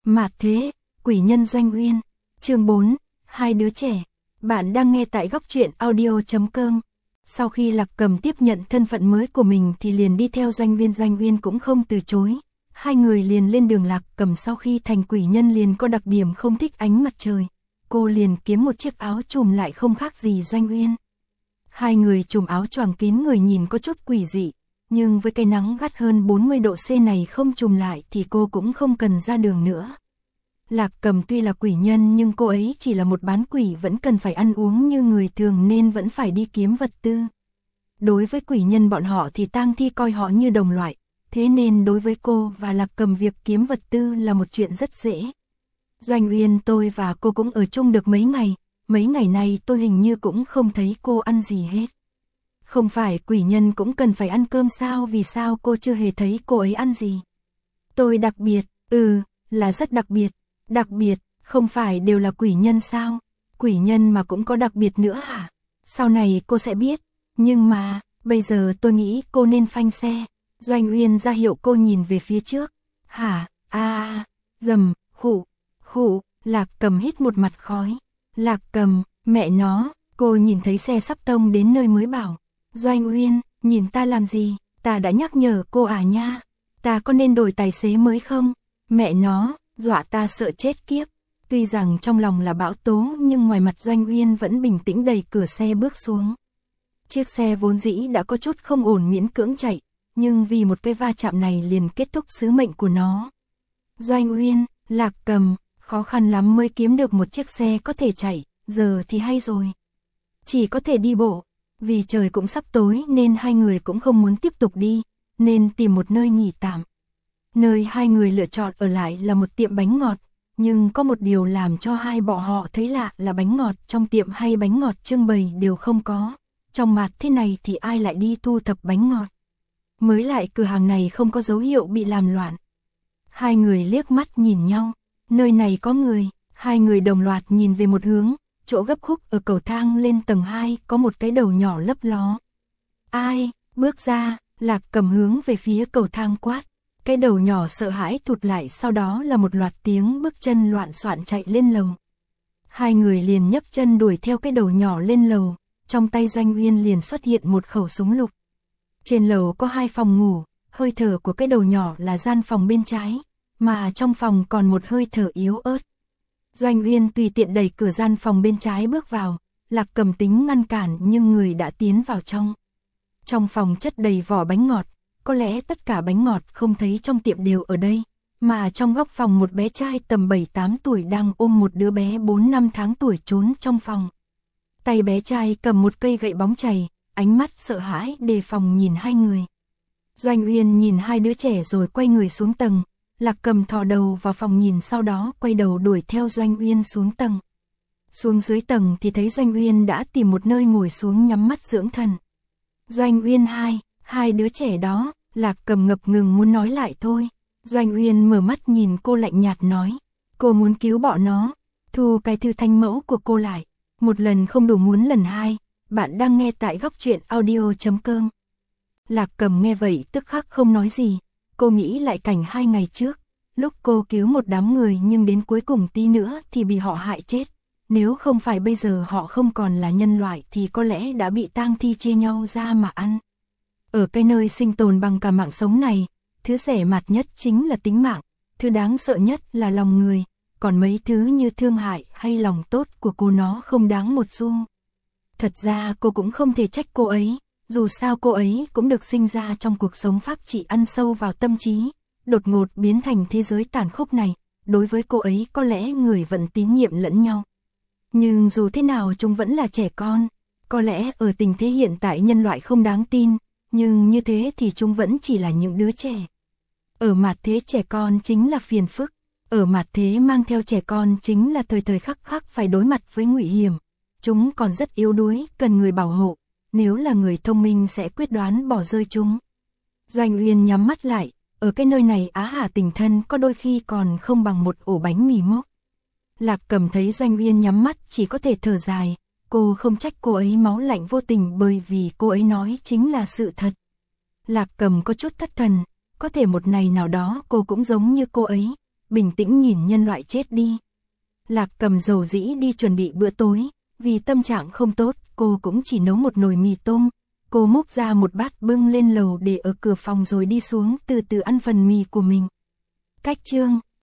Mạt thế, quỷ nhân Doanh Uyên. Chương 4, hai đứa trẻ. Bạn đang nghe tại góc truyện audio.com. Sau khi Lạc Cầm tiếp nhận thân phận mới của mình thì liền đi theo Doanh Uyên cũng không từ chối. Hai người liền lên đường. Lạc Cầm sau khi thành quỷ nhân liền có đặc điểm không thích ánh mặt trời. Cô liền kiếm một chiếc áo trùm lại không khác gì Doanh Uyên. Hai người trùm áo choàng kín người nhìn có chút quỷ dị. Nhưng với cái nắng gắt hơn 40 độ C này không trùm lại thì cô cũng không cần ra đường nữa. Lạc Cầm tuy là quỷ nhân nhưng cô ấy chỉ là một bán quỷ, vẫn cần phải ăn uống như người thường nên vẫn phải đi kiếm vật tư. Đối với quỷ nhân bọn họ thì tang thi coi họ như đồng loại, thế nên đối với cô và Lạc Cầm việc kiếm vật tư là một chuyện rất dễ. Doanh Uyên, tôi và cô cũng ở chung được mấy ngày nay tôi hình như cũng không thấy cô ăn gì hết. Không phải quỷ nhân cũng cần phải ăn cơm sao, vì sao cô chưa hề thấy cô ấy ăn gì? Tôi đặc biệt, là rất đặc biệt, không phải đều là quỷ nhân sao? Quỷ nhân mà cũng có đặc biệt nữa hả? Sau này cô sẽ biết, nhưng mà, bây giờ tôi nghĩ cô nên phanh xe. Doanh Uyên ra hiệu cô nhìn về phía trước. Hả, dầm, khụ, Lạc Cầm hít một mặt khói. Lạc Cầm, mẹ nó, cô nhìn thấy xe sắp tông đến nơi mới bảo. Doanh Uyên, nhìn ta làm gì, ta đã nhắc nhở cô à nha, ta có nên đổi tài xế mới không? Mẹ nó, dọa ta sợ chết kiếp. Tuy rằng trong lòng là bão tố nhưng ngoài mặt Doanh Uyên vẫn bình tĩnh đẩy cửa xe bước xuống. Chiếc xe vốn dĩ đã có chút không ổn miễn cưỡng chạy, nhưng vì một cái va chạm này liền kết thúc sứ mệnh của nó. Doanh Uyên, Lạc Cầm, khó khăn lắm mới kiếm được một chiếc xe có thể chạy, giờ thì hay rồi. Chỉ có thể đi bộ. Vì trời cũng sắp tối nên hai người cũng không muốn tiếp tục đi, nên tìm một nơi nghỉ tạm. Nơi hai người lựa chọn ở lại là một tiệm bánh ngọt, nhưng có một điều làm cho hai bọn họ thấy lạ là bánh ngọt trong tiệm hay bánh ngọt trưng bày đều không có. Trong mặt thế này thì ai lại đi thu thập bánh ngọt? Mới lại cửa hàng này không có dấu hiệu bị làm loạn. Hai người liếc mắt nhìn nhau, nơi này có người, hai người đồng loạt nhìn về một hướng. Chỗ gấp khúc ở cầu thang lên tầng 2 có một cái đầu nhỏ lấp ló. Ai, bước ra, Lạc Cầm hướng về phía cầu thang quát. Cái đầu nhỏ sợ hãi thụt lại, sau đó là một loạt tiếng bước chân loạn soạn chạy lên lầu. Hai người liền nhấc chân đuổi theo cái đầu nhỏ lên lầu, trong tay Doanh Uyên liền xuất hiện một khẩu súng lục. Trên lầu có 2 phòng ngủ, hơi thở của cái đầu nhỏ là gian phòng bên trái, mà trong phòng còn một hơi thở yếu ớt. Doanh Uyên tùy tiện đẩy cửa gian phòng bên trái bước vào, Lạc Cầm tính ngăn cản nhưng người đã tiến vào trong. Trong phòng chất đầy vỏ bánh ngọt, có lẽ tất cả bánh ngọt không thấy trong tiệm đều ở đây, mà trong góc phòng một bé trai tầm 7-8 tuổi đang ôm một đứa bé 4-5 tháng tuổi trốn trong phòng. Tay bé trai cầm một cây gậy bóng chày, ánh mắt sợ hãi đề phòng nhìn hai người. Doanh Uyên nhìn hai đứa trẻ rồi quay người xuống tầng. Lạc Cầm thò đầu vào phòng nhìn, sau đó quay đầu đuổi theo Doanh Uyên xuống tầng. Xuống dưới tầng thì thấy Doanh Uyên đã tìm một nơi ngồi xuống nhắm mắt dưỡng thần. Doanh Uyên, hai đứa trẻ đó, Lạc Cầm ngập ngừng muốn nói lại thôi. Doanh Uyên mở mắt nhìn cô lạnh nhạt nói, cô muốn cứu bọn nó, thu cái thư thanh mẫu của cô lại. Một lần không đủ muốn lần hai. Bạn đang nghe tại góc truyện audio.com. Lạc Cầm nghe vậy tức khắc không nói gì. Cô nghĩ lại cảnh 2 ngày trước, lúc cô cứu một đám người nhưng đến cuối cùng tí nữa thì bị họ hại chết. Nếu không phải bây giờ họ không còn là nhân loại thì có lẽ đã bị tang thi chia nhau ra mà ăn. Ở cái nơi sinh tồn bằng cả mạng sống này, thứ rẻ mạt nhất chính là tính mạng, thứ đáng sợ nhất là lòng người, còn mấy thứ như thương hại hay lòng tốt của cô nó không đáng một xu. Thật ra cô cũng không thể trách cô ấy. Dù sao cô ấy cũng được sinh ra trong cuộc sống pháp trị ăn sâu vào tâm trí, đột ngột biến thành thế giới tàn khốc này, đối với cô ấy có lẽ người vẫn tín nhiệm lẫn nhau. Nhưng dù thế nào chúng vẫn là trẻ con, có lẽ ở tình thế hiện tại nhân loại không đáng tin, nhưng như thế thì chúng vẫn chỉ là những đứa trẻ. Ở mặt thế trẻ con chính là phiền phức, ở mặt thế mang theo trẻ con chính là thời thời khắc khắc phải đối mặt với nguy hiểm, chúng còn rất yếu đuối, cần người bảo hộ. Nếu là người thông minh sẽ quyết đoán bỏ rơi chúng. Doanh Uyên nhắm mắt lại, ở cái nơi này á hà tình thân có đôi khi còn không bằng một ổ bánh mì mốc. Lạc Cầm thấy Doanh Uyên nhắm mắt chỉ có thể thở dài, cô không trách cô ấy máu lạnh vô tình bởi vì cô ấy nói chính là sự thật. Lạc Cầm có chút thất thần, có thể một ngày nào đó cô cũng giống như cô ấy, bình tĩnh nhìn nhân loại chết đi. Lạc Cầm dầu dĩ đi chuẩn bị bữa tối, vì tâm trạng không tốt, cô cũng chỉ nấu một nồi mì tôm. Cô múc ra một bát bưng lên lầu để ở cửa phòng rồi đi xuống từ từ ăn phần mì của mình. Cách chương